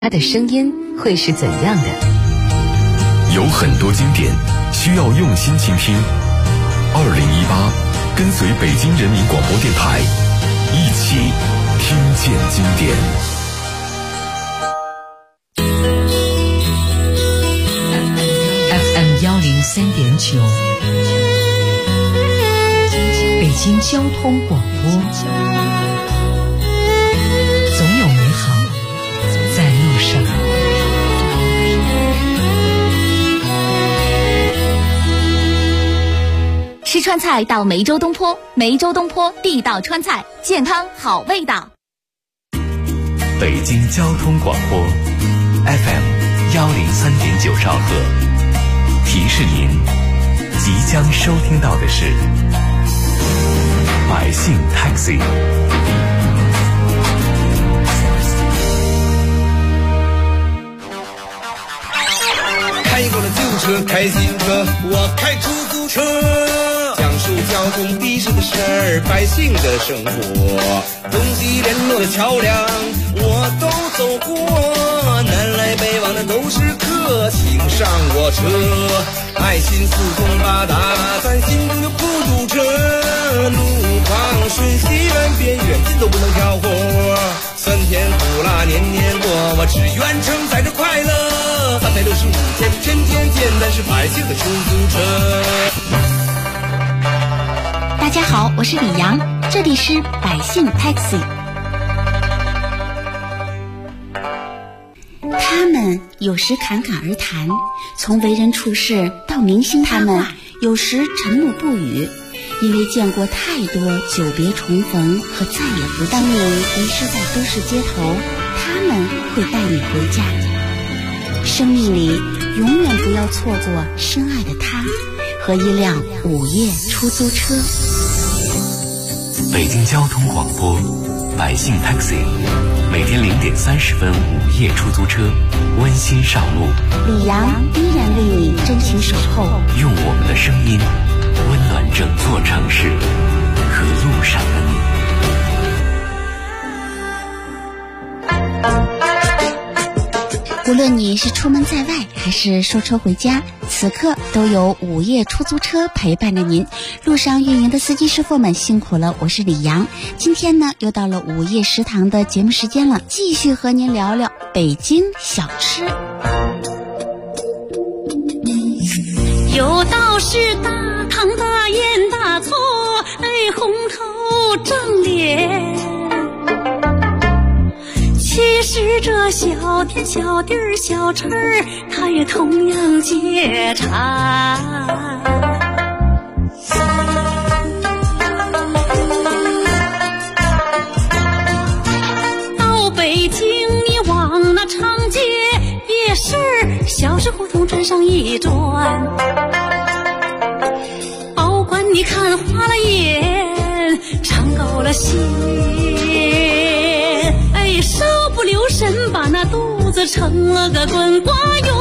它的声音会是怎样的？ 有很多经典需要用心倾听。2018，跟随北京人民广播电台，一起听见经典。 FM 103.9，北京交通广播。总有美好在路上。 吃川菜到梅州东坡，梅州东坡地道川菜，健康好味道。 北京交通广播 FM 103.9兆赫，提示您即将收听到的是百姓 Taxi。 开过了旧车，开新车，我开出租车，讲述交通的士的事儿，百姓的生活，东西联络的桥梁我都走过，南来北往的都是客，请上我车，爱心四通八达，咱心中就不堵车，路旁顺西远边远近都不能挑活，酸甜苦辣年年过，我只愿承载着快乐，365天天天天，但是百姓的出租车。 大家好，我是李阳，这里是百姓 Taxi。 他们有时侃侃而谈，从为人处事到明星他们有时沉默不语，因为见过太多久别重逢和再也不当你迷失在都市街头，他们会带你回家。生命里永远不要错过深爱的他和一辆午夜出租车。 北京交通广播百姓 Taxi， 每天0点30分午夜出租车温馨上路， 李阳依然为你真情守候， 用我们的声音温暖整座城市和路上的你。 无论你是出门在外还是收车回家，此刻都有午夜出租车陪伴着您。路上运营的司机师傅们辛苦了，我是李阳。今天呢，又到了午夜食堂的节目时间了，继续和您聊聊北京小吃。 有道是大汤大盐大醋，红头正脸。其实这小店小地儿小吃儿，它也同样解馋。到北京你往那长街夜市小市胡同转上一转，保管你看花了眼，尝够了心，稍不留神把那肚子成了个滚瓜圆。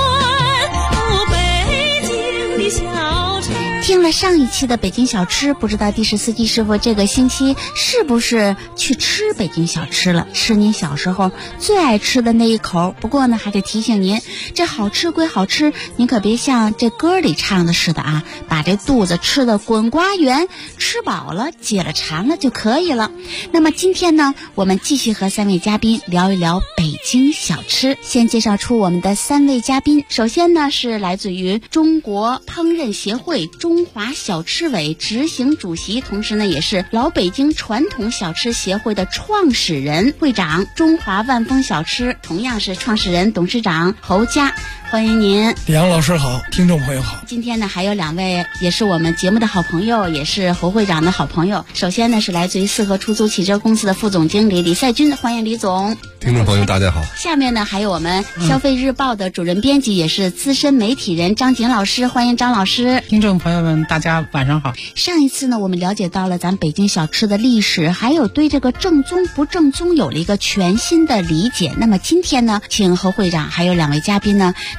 北京的小吃。 听了上一期的北京小吃，不知道的士司机师傅这个星期是不是去吃北京小吃了，吃您小时候最爱吃的那一口。不过呢，还得提醒您，这好吃归好吃，您可别像这歌里唱的似的啊，把这肚子吃的滚瓜圆，吃饱了解了馋了就可以了。那么今天呢，我们继续和3位嘉宾聊一聊北京小吃。先介绍出我们的3位嘉宾，首先呢是来自于中国烹饪协会中华小吃委执行主席，同时呢也是老北京传统小吃协会的创始人、会长，中华万丰小吃同样是创始人、董事长侯佳，欢迎您。 李阳老师好，听众朋友好。 今天呢还有2位也是我们节目的好朋友，也是侯会长的好朋友。首先呢是来自于四合出租汽车公司的副总经理李赛军，欢迎李总。 听众朋友大家好。 下面呢还有我们消费日报的主任编辑，也是资深媒体人张景老师，欢迎张老师。 听众朋友们大家晚上好。 上一次呢我们了解到了咱北京小吃的历史，还有对这个正宗不正宗有了一个全新的理解。那么今天呢，请侯会长还有2位嘉宾呢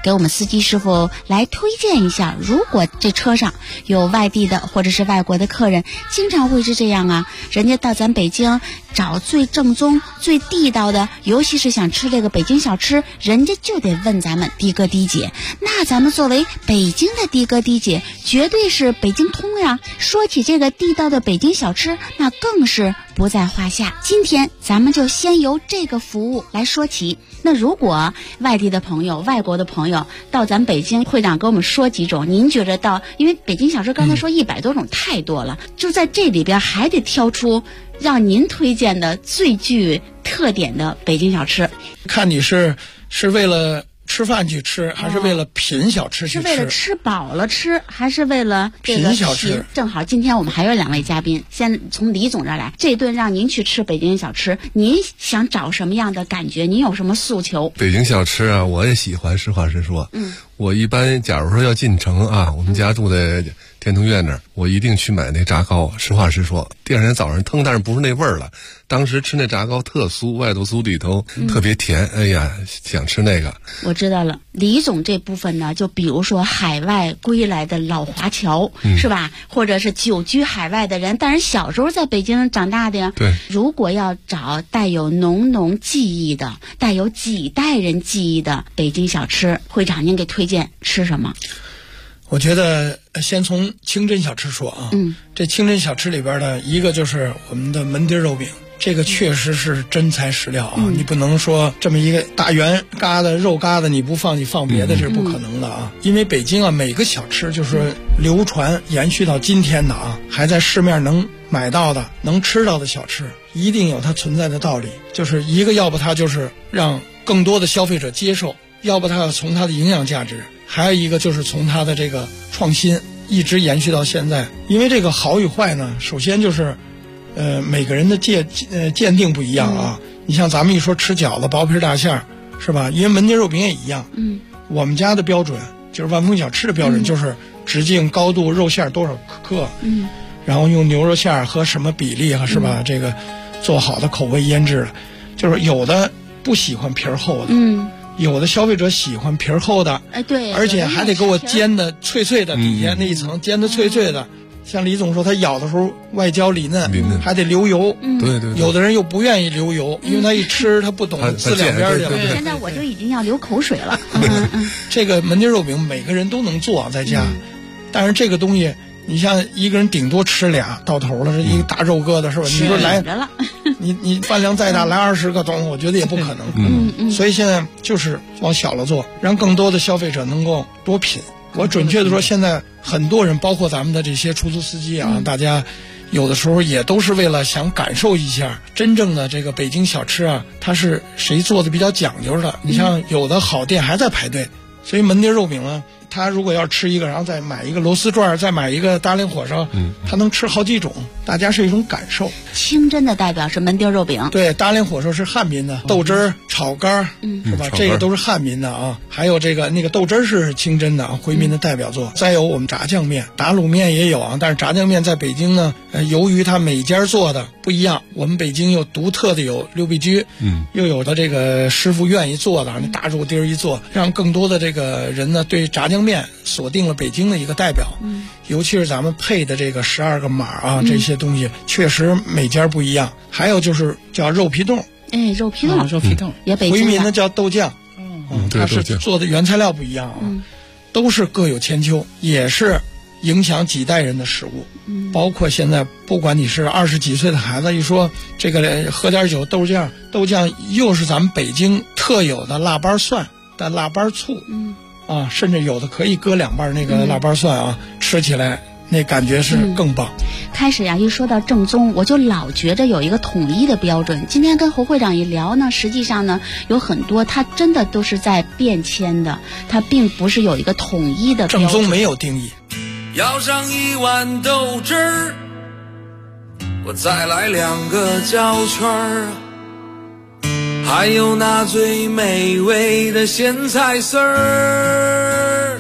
给我们司机师傅来推荐一下，如果这车上有外地的或者是外国的客人，经常会是这样啊，人家到咱北京找最正宗最地道的，尤其是想吃这个北京小吃，人家就得问咱们的哥的姐。那咱们作为北京的的哥的姐，绝对是北京通呀。说起这个地道的北京小吃，那更是不在话下。今天咱们就先由这个服务来说起。那如果外地的朋友、外国的朋友到咱北京，会长给我们说几种，您觉得到，因为北京小吃刚才说100多种太多了，就在这里边还得挑出让您推荐的最具特点的北京小吃。 看你是为了吃饭去吃，还是为了品小吃去吃？ 是为了吃饱了吃，还是为了这个品小吃？ 正好今天我们还有2位嘉宾，先从李总这儿来。这顿让您去吃北京小吃，您想找什么样的感觉？您有什么诉求？ 北京小吃啊，我也喜欢，实话实说。我一般假如说要进城啊，我们家住在天通苑那儿，我一定去买那炸糕。实话实说，第二天早上腾，但是不是那味儿了。当时吃那炸糕特酥，外头酥里头特别甜，哎呀，想吃那个。 我知道了，李总这部分呢，就比如说海外归来的老华侨，是吧？或者是久居海外的人，但是小时候在北京长大的呀。 对。 如果要找带有浓浓记忆的、带有几代人记忆的北京小吃，会长您给推荐吃什么？ 我觉得先从清真小吃说啊，这清真小吃里边的一个就是我们的门钉肉饼，这个确实是真材实料啊，你不能说这么一个大圆疙瘩肉疙瘩你不放，你放别的，这是不可能的啊。因为北京啊，每个小吃就是流传延续到今天的啊，还在市面能买到的、能吃到的小吃，一定有它存在的道理。就是一个，要不它就是让更多的消费者接受，要不它要从它的营养价值，还有一个就是从它的这个创新一直延续到现在。因为这个好与坏呢，首先就是每个人的鉴定不一样啊。你像咱们一说吃饺子薄皮大馅儿，是吧？因为门钉肉饼也一样。我们家的标准就是万丰小吃的标准，就是直径、高度、肉馅多少克，然后用牛肉馅儿和什么比例啊，是吧？这个做好的口味腌制的，就是有的不喜欢皮儿厚的，有的消费者喜欢皮儿厚的， 对， 而且还得给我煎的脆脆的，底下那一层煎的脆脆的。像李总说，他咬的时候外焦里嫩，还得流油。 对对。 有的人又不愿意流油，因为他一吃他不懂自两边的。 现在我就已经要流口水了。 这个门钉肉饼每个人都能做在家，但是这个东西，你像一个人顶多吃俩到头了，这一个大肉疙瘩是吧？你说来，你饭量再大来20个东西，我觉得也不可能。所以现在就是往小了做，让更多的消费者能够多品。我准确的说，现在很多人，包括咱们的这些出租司机啊，大家有的时候也都是为了想感受一下真正的这个北京小吃啊，它是谁做的比较讲究的。你像有的好店还在排队，所以门钉肉饼呢，他如果要吃一个，然后再买一个螺丝转，再买一个大连火烧，他能吃好几种，大家是一种感受。 清真的代表是门钉肉饼， 对，大连火烧是汉民的，豆汁儿、炒肝，是吧？这个都是汉民的啊。还有这个那个豆汁儿是清真的啊，回民的代表作。再有我们炸酱面、打卤面也有啊，但是炸酱面在北京呢，由于它每家做的不一样，我们北京有独特的有六必居，又有的这个师傅愿意做的那大肉丁一做，让更多的这个人呢对炸酱面锁定了北京的一个代表。尤其是咱们配的这个12个码啊，这些东西确实每家不一样。还有就是叫肉皮冻， 肉皮冻， 肉皮冻也北京的。 回民的叫豆酱，它是做的原材料不一样啊，都是各有千秋，也是影响几代人的食物。包括现在，不管你是20几岁的孩子，一说这个喝点酒，豆酱又是咱们北京特有的腊八蒜的腊八醋，甚至有的可以搁2瓣那个腊八蒜啊，吃起来那感觉是更棒。 开始呀，一说到正宗，我就老觉着有一个统一的标准。今天跟侯会长一聊呢，实际上呢，有很多它真的都是在变迁的，它并不是有一个统一的标准。 正宗没有定义。 要上1碗豆汁儿，我再来2个焦圈儿，还有那最美味的咸菜丝儿，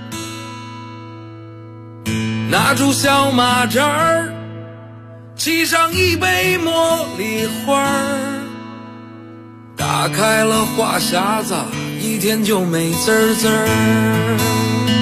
拿出小马扎儿，沏上一杯茉莉花儿，打开了话匣子一天就美滋滋儿。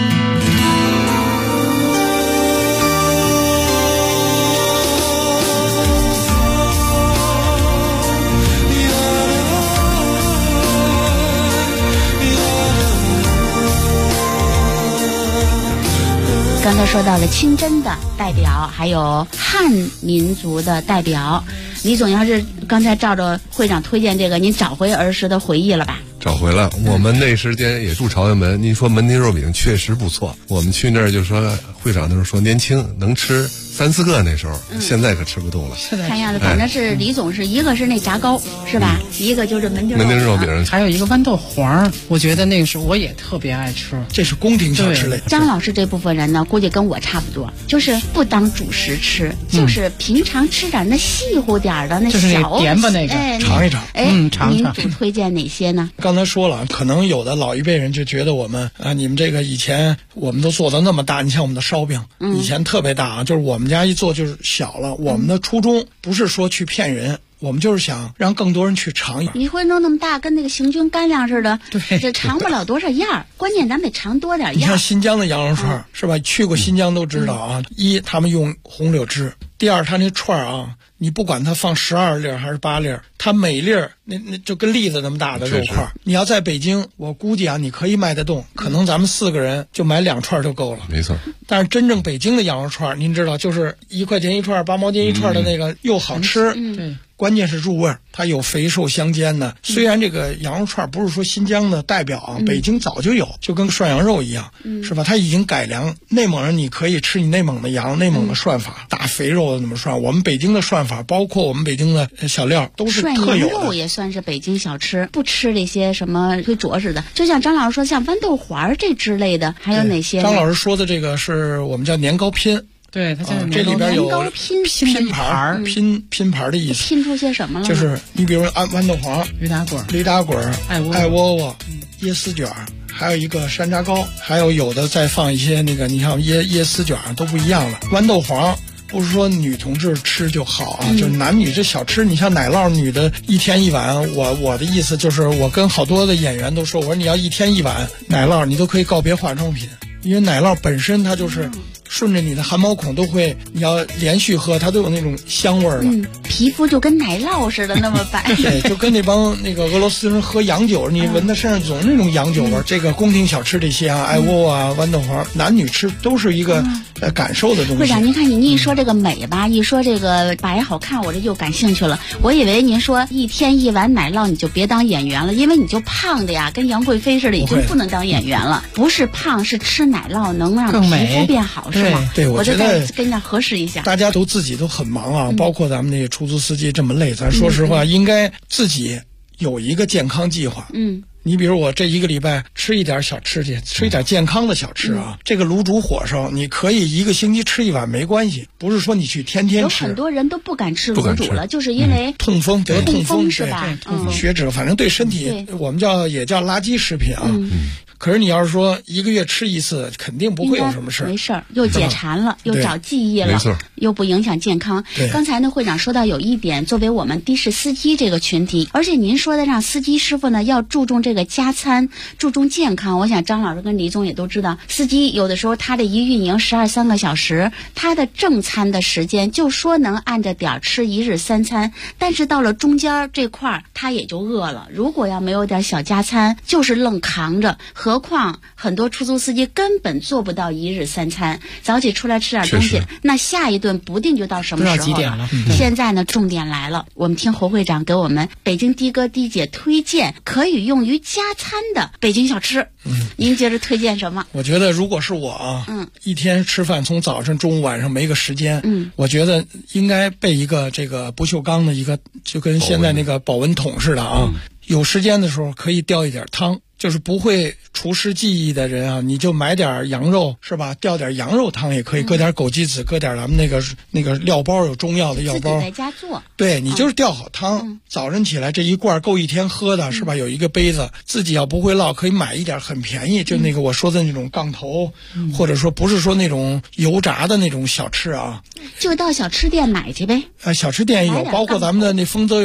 刚才说到了清真的代表，还有汉民族的代表。李总要是刚才照着会长推荐这个，您找回儿时的回忆了吧？ 找回了，我们那时间也住朝阳门。您说门钉肉饼确实不错，我们去那儿就说会长那时候说年轻能吃3、4个那时候，现在可吃不动了。 看样子，反正是李总是一个是那炸糕是吧？一个就是门钉肉饼， 还有一个豌豆黄，我觉得那个时候我也特别爱吃。 这是宫廷小吃类。 张老师这部分人呢，估计跟我差不多，就是不当主食吃，就是平常吃点那细乎点的那小， 就是那点吧那个， 尝一尝。 尝。 您主推荐哪些呢？ 刚才说了，可能有的老一辈人就觉得我们啊，你们这个以前我们都做的那么大，你像我们的烧饼，以前特别大啊，就是我们家一做就是小了。我们的初衷不是说去骗人。我们就是想让更多人去尝一尝。 你会弄那么大，跟那个行军干粮似的， 对， 这尝不了多少样。关键咱得尝多点样。 你看新疆的羊肉串是吧？去过新疆都知道啊。一，他们用红柳枝；第二，他那串啊，你不管它放12粒还是8粒，它每粒那就跟栗子那么大的肉块。你要在北京，我估计啊，你可以卖得动，可能咱们4个人就买2串就够了。 没错。 但是真正北京的羊肉串，您知道，就是1块钱一串、8毛钱一串的那个，又好吃。 对。 关键是入味儿，它有肥瘦相间的。虽然这个羊肉串不是说新疆的代表啊，北京早就有，就跟涮羊肉一样，是吧？它已经改良。内蒙人你可以吃你内蒙的羊，内蒙的涮法，大肥肉的怎么涮？我们北京的涮法，包括我们北京的小料都是特有的。 涮羊肉也算是北京小吃，不吃这些什么推着似的。就像张老师说，像豌豆黄这之类的，还有哪些？ 张老师说的这个是我们叫年糕拼。 对，它叫这里边有拼盘，拼盘的意思。 拼出些什么了？ 就是你比如按豌豆黄、驴打滚、艾窝窝、椰丝卷，还有一个山楂糕，还有的再放一些那个，你像椰丝卷都不一样了。豌豆黄不是说女同志吃就好啊，就是男女这小吃，你像奶酪，女的1天1碗。我的意思就是，我跟好多的演员都说，我说你要1天1碗奶酪，你都可以告别化妆品，因为奶酪本身它就是顺着你的汗毛孔都会，你要连续喝，它都有那种香味儿了。 皮肤就跟奶酪似的那么白。 对，就跟那帮那个俄罗斯人喝洋酒，你闻它身上总那种洋酒味儿。这个宫廷小吃这些啊，艾窝啊、豌豆黄，男女吃都是一个感受的东西。 会长，您看你一说这个美吧，一说这个白好看，我这就感兴趣了。我以为您说1天1碗奶酪你就别当演员了，因为你就胖的呀，跟杨贵妃似的，已经不能当演员了。不是胖，是吃奶酪能让皮肤变好，是吗？ 对，我觉得跟那核实一下。 大家都自己都很忙啊，包括咱们那个出租司机这么累，咱说实话，应该自己有一个健康计划。你比如我这1个礼拜吃一点小吃去，吃一点健康的小吃啊。这个卤煮火烧，你可以1个星期吃1碗没关系，不是说你去天天吃。 有很多人都不敢吃卤煮了，就是因为痛风得痛风是吧？ 血脂，反正对身体我们也叫垃圾食品啊。可是你要是说1个月吃1次，肯定不会有什么事儿。 没事儿，又解馋了，又找记忆了，又不影响健康。刚才呢，会长说到有一点，作为我们的士司机这个群体，而且您说的让司机师傅呢要注重这个加餐，注重健康。我想张老师跟李总也都知道，司机有的时候他这一运营12-13个小时，他的正餐的时间就说能按着点吃1日3餐，但是到了中间这块儿他也就饿了。如果要没有点小加餐，就是愣扛着。何况很多出租司机根本做不到1日3餐，早起出来吃点东西，那下一顿不定就到什么时候了。 不知道几点了。 现在呢，重点来了，我们听侯会长给我们北京的哥的姐推荐可以用于加餐的北京小吃。您觉得推荐什么？ 我觉得如果是我啊，一天吃饭从早上、中午、晚上没个时间，我觉得应该备一个这个不锈钢的一个，就跟现在那个保温桶似的啊。有时间的时候可以调一点汤。就是不会厨师技艺的人啊，你就买点羊肉是吧？调点羊肉汤也可以，搁点枸杞子，搁点咱们那个料包，有中药的药包， 自己在家做。 对，你就是调好汤，早晨起来这一罐够1天喝的是吧？有一个杯子，自己要不会烙，可以买一点，很便宜，就那个我说的那种杠头，或者说不是说那种油炸的那种小吃啊， 就到小吃店买去呗。 小吃店有，包括咱们的那丰泽园。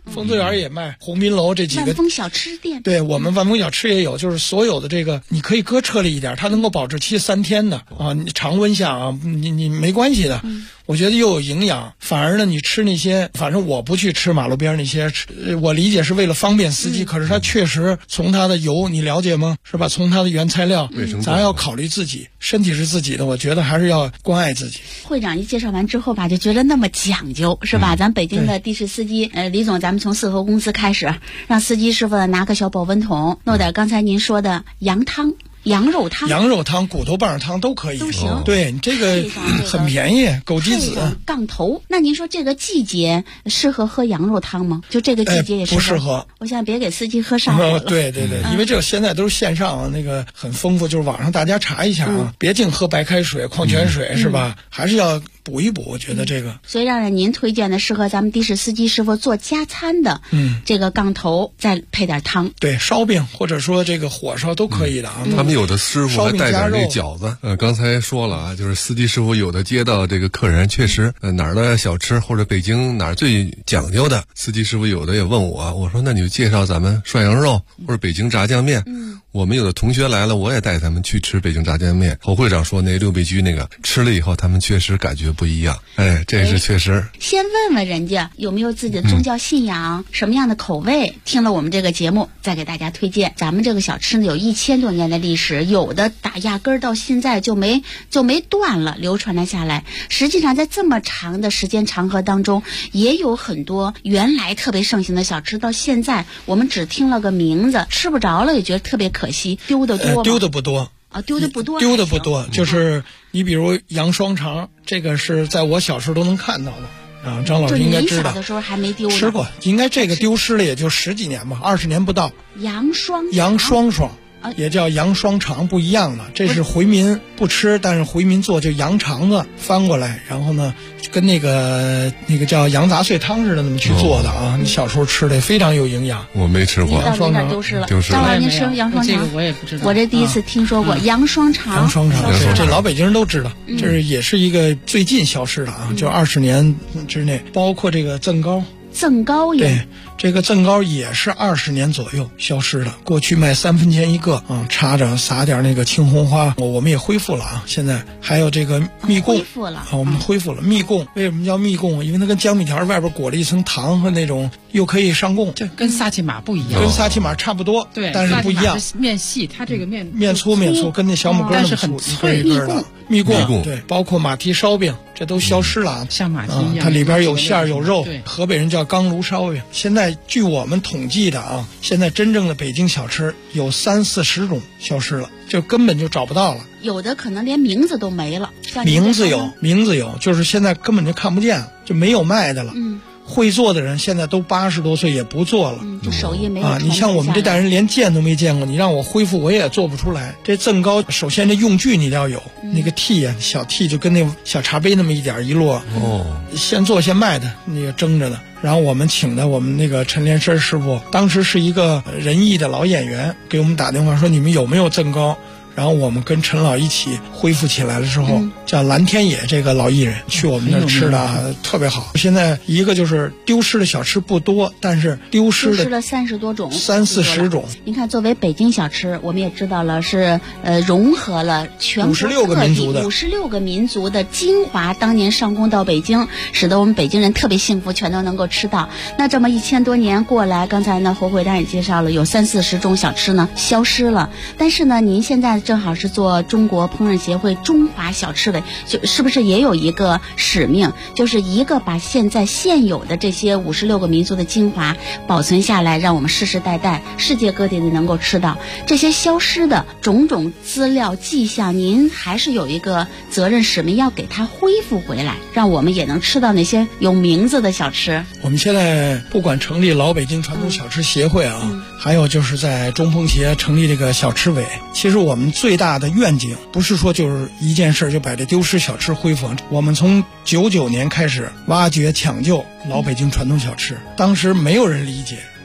丰泽园也卖，鸿宾楼这几个万丰小吃店， 对我们万丰小吃也有，就是所有的这个你可以搁车里一点，它能够保质期3天的啊，你常温下啊，你没关系的。我觉得又有营养，反而呢，你吃那些，反正我不去吃马路边那些，我理解是为了方便司机，可是它确实从它的油，你了解吗？是吧？从它的原材料，咱要考虑自己，身体是自己的，我觉得还是要关爱自己。 会长一介绍完之后吧，就觉得那么讲究，是吧？咱北京的的士司机，李总，咱们从四合公司开始，让司机师傅拿个小保温桶，弄点刚才您说的羊汤。羊肉汤、骨头棒汤都可以， 都行。对，你这个很便宜，枸杞子、 杠头。那您说这个季节适合喝羊肉汤吗？就这个季节也不适合。 我想别给司机喝上火了。 对，因为这个现在都是线上那个很丰富，就是网上大家查一下啊，别净喝白开水、矿泉水是吧？还是要补一补，我觉得这个。 所以让您推荐的适合咱们的士司机师傅做加餐的，这个杠头再配点汤。 对，烧饼或者说这个火烧都可以的啊。 他们有的师傅还带点这饺子。刚才说了啊，就是司机师傅有的接到这个客人，确实哪儿的小吃或者北京哪儿最讲究的，司机师傅有的也问我说那你就介绍咱们涮羊肉或者北京炸酱面。我们有的同学来了，我也带他们去吃北京炸酱面。侯会长说那六必居那个吃了以后，他们确实感觉不一样。这是确实。 先问问人家有没有自己的宗教信仰，什么样的口味。听了我们这个节目，再给大家推荐。咱们这个小吃呢，有1000多年的历史，有的压根儿到现在就没断了，流传了下来。实际上，在这么长的时间长河当中，也有很多原来特别盛行的小吃，到现在我们只听了个名字，吃不着了，也觉得特别可惜。丢的多吗？ 丢的不多啊，丢的不多， 就是你比如羊双肠，这个是在我小时候都能看到的啊。张老师应该知道。 就你小的时候还没丢呢。 吃过，应该这个丢失了也就10几年吧，20年不到。 羊双也叫羊双肠，不一样的。这是回民不吃，但是回民做就羊肠子翻过来，然后呢跟那个叫羊杂碎汤似的那么去做的啊。你小时候吃的非常有营养。 我没吃过。 羊双肠丢失了。张老师您吃羊双肠？ 这个我也不知道。 我这第一次听说过羊双肠。 这老北京人都知道。这是也是一个最近消失的啊，就20年之内。包括这个赠糕也对。这个赠糕也是20年左右消失了，过去卖3分钱一个啊，插着撒点那个青红花，我们也恢复了啊。现在还有这个蜜供，我们恢复了蜜供。为什么叫蜜供？因为它跟江米条外边裹了一层糖和那种，又可以上供。 这跟萨琪玛不一样， 跟萨琪玛差不多， 对， 但是不一样。 面细，它这个面粗，跟那小拇哥那么粗，一根一根的。蜜供对，包括马蹄烧饼，这都消失了， 像马蹄一样。 它里边有馅有肉。河北人叫钢炉烧饼。现在据我们统计的啊，现在真正的北京小吃有30-40种消失了，就根本就找不到了。 有的可能连名字都没了。 名字有，就是现在根本就看不见了，就没有卖的了。会做的人现在都80多岁也不做了， 就手艺没有啊。你像我们这代人连见都没见过，你让我恢复我也做不出来。这赠糕首先这用具你要有，那个屉啊，小屉就跟那小茶杯那么一点一摞，现做现卖的，那个蒸着的。然后我们请的我们那个陈连生师傅，当时是一个仁义的老演员，给我们打电话说你们有没有赠糕。然后我们跟陈老一起恢复起来的时候，叫蓝天野这个老艺人去我们那儿吃的特别好。现在一个就是丢失的小吃不多，但是丢失了 30多种 ，30-40种。 您看，作为北京小吃，我们也知道了是融合了全国 56 个民族的精华，当年上供到北京，使得我们北京人特别幸福，全都能够吃到。那这么1000多年过来，刚才呢侯会长也介绍了，有30-40种小吃呢消失了。但是呢，您现在正好是做中国烹饪协会中华小吃委，就是不是也有一个使命，就是一个把现有的这些56个民族的精华保存下来，让我们世世代代世界各地的能够吃到这些消失的种种资料迹象。您还是有一个责任使命，要给它恢复回来，让我们也能吃到那些有名字的小吃。 我们现在不管成立老北京传统小吃协会啊，还有就是在中烹协成立这个小吃委，其实我们最大的愿景不是说就是一件事就把这丢失小吃恢复。我们从99年开始挖掘抢救老北京传统小吃，当时没有人理解，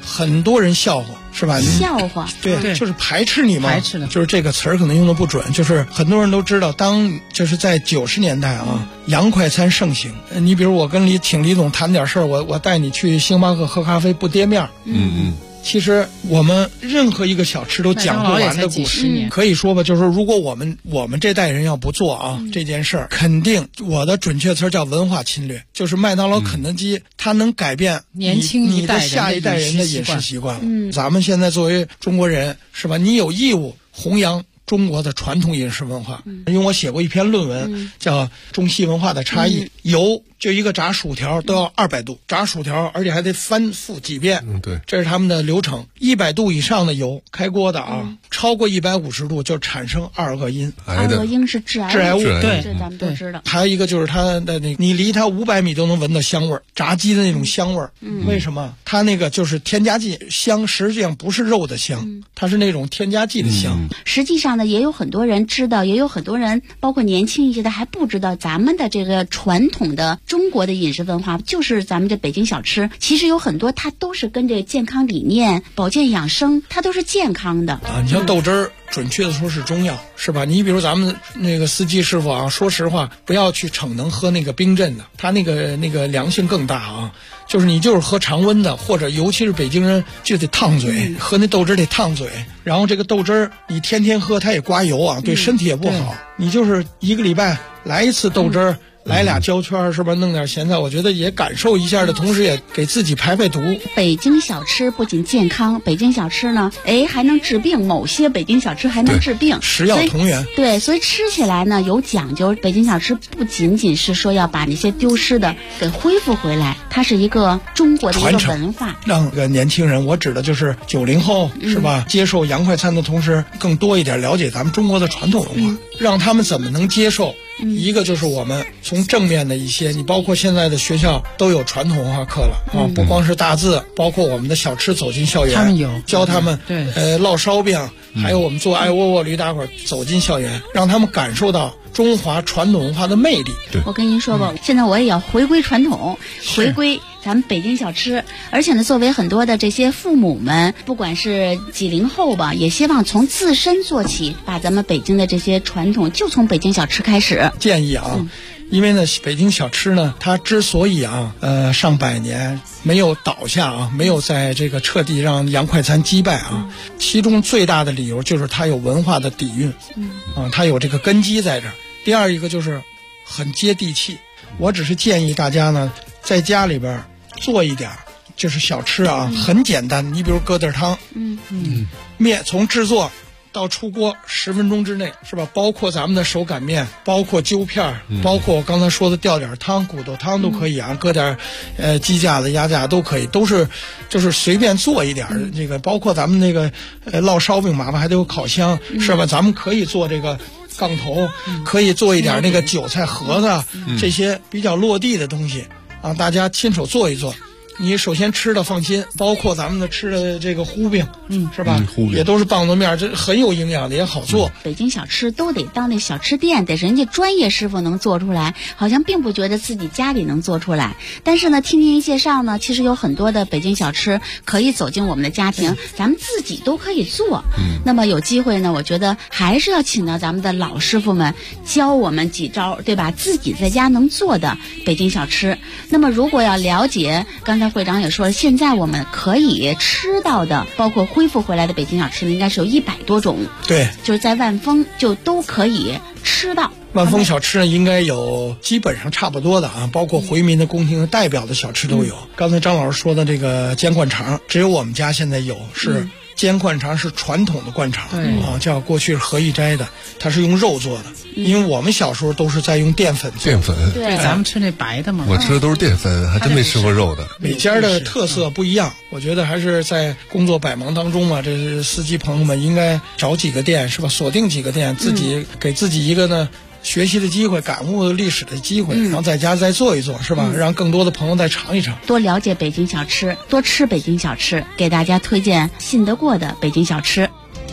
很多人笑话，是吧？ 笑话， 对，就是排斥你嘛， 排斥的， 就是这个词儿可能用的不准，就是很多人都知道，就是在90年代啊，洋快餐盛行。你比如我请李总谈点事儿，我带你去星巴克喝咖啡不跌面，其实我们任何一个小吃都讲不完的故事，可以说吧，就是说如果我们这代人要不做啊这件事儿，肯定我的准确词叫文化侵略，就是麦当劳、肯德基，它能改变你的下一代人的饮食习惯了。咱们现在作为中国人，是吧？你有义务弘扬中国的传统饮食文化。因为我写过一篇论文，叫《中西文化的差异》，油就一个炸薯条都要200度炸薯条，而且还得翻覆几遍。 对， 这是他们的流程。100度以上的油开锅的啊，超过150度就产生2恶因。 2恶因是致癌物，对，这咱们都知道。 还有一个就是它的你离它500米都能闻到香味儿，炸鸡的那种香味儿。为什么？它那个就是添加剂香，实际上不是肉的香，它是那种添加剂的香。 实际上呢，也有很多人知道，也有很多人，包括年轻一些的还不知道，咱们的这个传统的中国的饮食文化，就是咱们这北京小吃，其实有很多它都是跟这健康理念、保健养生，它都是健康的啊。你像豆汁儿，准确的说是中药，是吧？你比如咱们那个司机师傅啊，说实话，不要去逞能喝那个冰镇的，它那个凉性更大啊。就是你就是喝常温的，或者尤其是北京人就得烫嘴，喝那豆汁得烫嘴。然后这个豆汁儿你天天喝，它也刮油啊，对身体也不好。你就是1个礼拜来一次豆汁儿。来俩焦圈，是吧？弄点咸菜，我觉得也感受一下的同时，也给自己排毒。 北京小吃不仅健康，北京小吃呢，还能治病。某些北京小吃还能治病， 食药同源。 对，所以吃起来呢有讲究。北京小吃不仅仅是说要把那些丢失的给恢复回来，它是一个中国的一个文化。 让个年轻人，我指的就是90后，是吧？接受洋快餐的同时，更多一点了解咱们中国的传统文化，让他们怎么能接受。一个就是我们从正面的一些，你包括现在的学校都有传统文化课了啊，不光是大字，包括我们的小吃走进校园， 他们有教他们烙烧饼，还有我们做爱窝窝驴打滚走进校园，让他们感受到中华传统文化的魅力。 我跟您说吧，现在我也要回归传统，回归咱们北京小吃。而且呢，作为很多的这些父母们，不管是90后吧，也希望从自身做起，把咱们北京的这些传统就从北京小吃开始。 建议啊，因为呢，北京小吃呢，它之所以上百年没有倒下啊，没有在这个彻底让洋快餐击败啊，其中最大的理由就是它有文化的底蕴，它有这个根基在这儿。第二一个就是很接地气。我只是建议大家呢，在家里边做一点就是小吃啊，很简单。你比如疙瘩汤，面从制作到出锅10分钟之内，是吧？包括咱们的手擀面，包括揪片，包括我刚才说的吊点汤、骨头汤都可以啊，搁点鸡架子、鸭架都可以，都是就是随便做一点。这个包括咱们那个烙烧饼麻烦还得有烤箱，是吧？咱们可以做这个杠头，可以做一点那个韭菜盒子，这些比较落地的东西啊，大家亲手做一做。你首先吃的放心，包括咱们的吃的这个糊饼，是吧？也都是棒子面，这很有营养的，也好做。 北京小吃都得到那小吃店，得人家专业师傅能做出来，好像并不觉得自己家里能做出来。但是呢，听您介绍呢，其实有很多的北京小吃可以走进我们的家庭，咱们自己都可以做。那么有机会呢，我觉得还是要请到咱们的老师傅们教我们几招，对吧？自己在家能做的北京小吃。那么如果要了解，刚才会长也说了，现在我们可以吃到的，包括恢复回来的北京小吃呢，应该是有100多种。 对， 就是在万丰就都可以吃到。 万丰小吃呢，应该有基本上差不多的啊，包括回民的宫廷的代表的小吃都有。刚才张老师说的这个煎灌肠，只有我们家现在有，是煎灌肠是传统的灌肠啊，叫过去是何一斋的，它是用肉做的。因为我们小时候都是在用淀粉做。 淀粉， 对，咱们吃那白的嘛。 我吃的都是淀粉，还真没吃过肉的。 每家的特色不一样，我觉得还是在工作百忙当中嘛，这是司机朋友们应该找几个店，是吧？锁定几个店，自己给自己一个呢学习的机会，感悟历史的机会，然后在家再做一做，是吧？让更多的朋友再尝一尝， 多了解北京小吃，多吃北京小吃，给大家推荐信得过的北京小吃。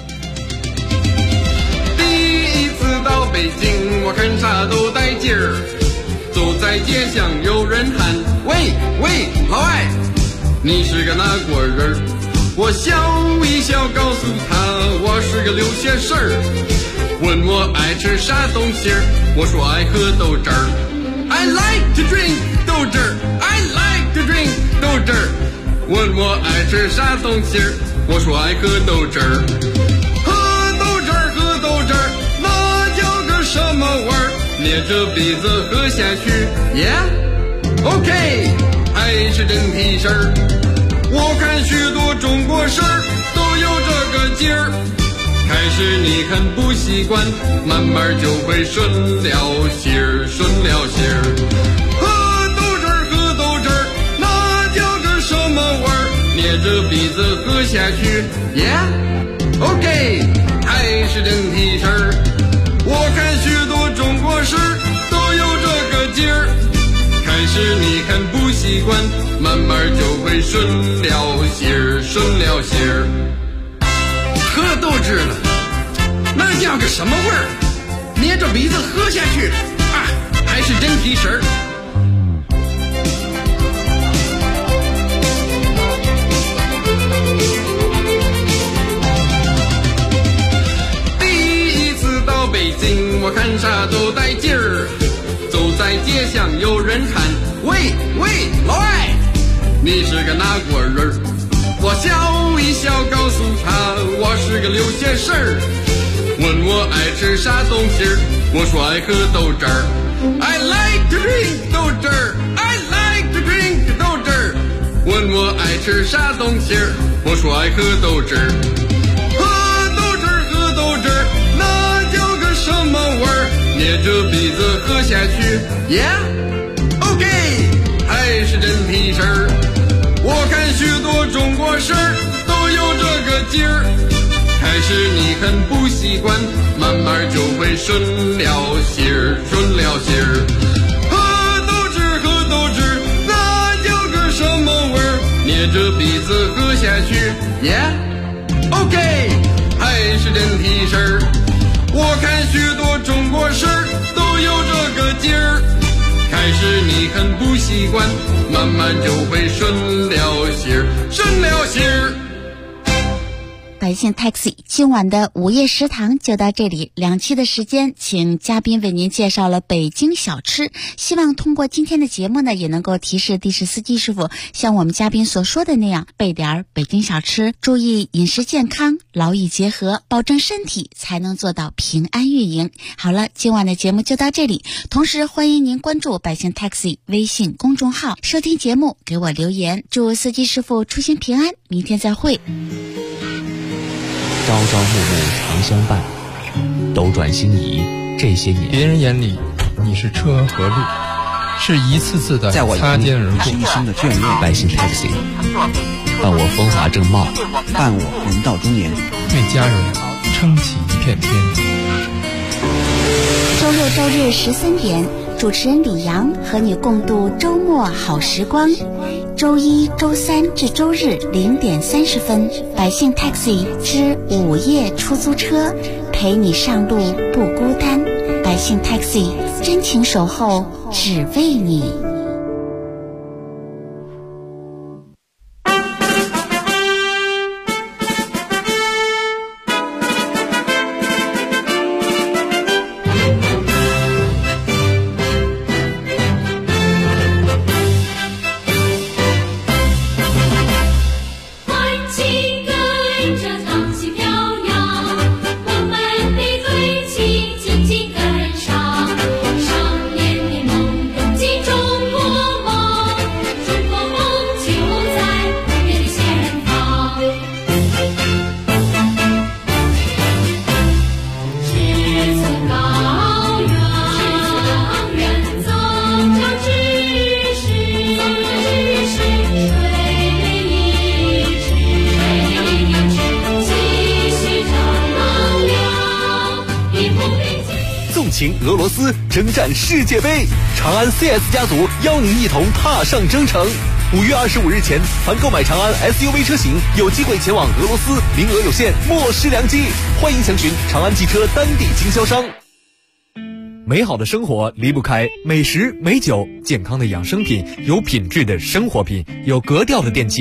第一次到北京，我看啥都带劲儿，走在街上有人喊：喂喂，老外，你是个哪国人？ 我笑一笑告诉他我是个留学生儿，问我爱吃啥东西儿，我说爱喝豆汁儿。I like to drink 豆汁儿 I like to drink 豆汁儿。问我爱吃啥东西儿，我说爱喝豆汁儿。喝豆汁儿喝豆汁儿，那叫个什么味儿？捏着鼻子喝下去 Yeah OK 还是真提神儿。我看许多中国事儿都有这个劲儿，开始你很不习惯，慢慢就会顺了心儿，顺了心儿。喝豆汁儿喝豆汁儿，那叫个什么味儿？捏着鼻子喝下去 Yeah OK 还是真提神儿。我看许多中国事都有这个劲儿，开始你很不习惯，慢慢就会顺了心儿，顺了心儿。喝豆汁了，那叫个什么味儿？捏着鼻子喝下去啊，还是真提神儿。第一次到北京，我看啥都带劲儿。走在街上有人喊喂喂老外，你是个哪国人儿？我笑一笑告诉他我是个留学生儿，问我爱吃啥东西儿，我说爱喝豆汁儿。I like to drink 豆汁儿 I like to drink 豆汁儿。问我爱吃啥东西儿，我说爱喝豆汁儿。喝豆汁儿喝豆汁儿，那叫个什么味儿？捏着鼻子喝下去 Yeah OK 还是真提神儿。我看许多中国事儿都有这个劲儿，开始你很不习惯，慢慢就会顺了心儿，顺了心儿。喝豆汁喝豆汁，那叫个什么味儿？捏着鼻子喝下去 Yeah OK 还是真提神儿。我看许多中国事儿都有这个劲儿，开始你很不习惯，慢慢就会顺了心儿，顺了心儿。 百姓 Taxi 今晚的午夜食堂就到这里，2期的时间，请嘉宾为您介绍了北京小吃。希望通过今天的节目呢，也能够提示的士司机师傅，像我们嘉宾所说的那样，备点北京小吃，注意饮食健康，劳逸结合，保证身体，才能做到平安运营。好了，今晚的节目就到这里，同时欢迎您关注百姓 Taxi 微信公众号，收听节目，给我留言。祝司机师傅出行平安，明天再会。 朝朝暮暮常相伴，斗转星移这些年， 别人眼里你是车和路，是一次次的擦肩而过。 是一生的眷恋。 百姓 Taxi 伴我风华正茂， 伴我人到中年， 为家人撑起一片天。 周六周日13点，主持人李阳和你共度周末好时光。周一、周三至周日0点30分，百姓 Taxi 之午夜出租车，陪你上路不孤单。百姓 Taxi 真情守候，只为你。 请俄罗斯征战世界杯，长安 CS 家族邀您一同踏上征程。5月25日前，凡购买长安 SUV 车型，有机会前往俄罗斯，名额有限，莫失良机。欢迎详询长安汽车当地经销商。 美好的生活离不开美食美酒，健康的养生品，有品质的生活品，有格调的电器。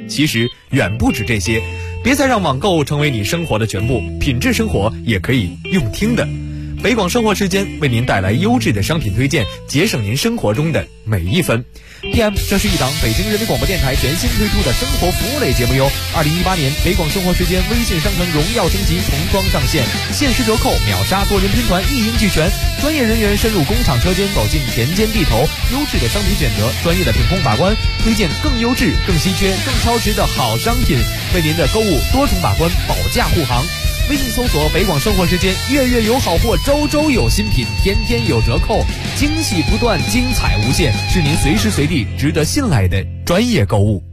其实远不止这些。别再让网购成为你生活的全部，品质生活也可以用听的。北广生活时间为您带来优质的商品推荐，节省您生活中的每一分。PM， 这是一档北京人民广播电台全新推出的生活服务类节目哟。2018年北广生活时间微信商城荣耀升级，重装上线，限时折扣，秒杀多人拼团，一应俱全。专业人员深入工厂车间，走进田间地头，优质的商品选择，专业的品控把关，推荐更优质、更稀缺、更超值的好商品，为您的购物多重把关，保驾护航。微信搜索北广生活时间，月月有好货，周周有新品，天天有折扣，惊喜不断，精彩无限，是您随时随地值得信赖的专业购物。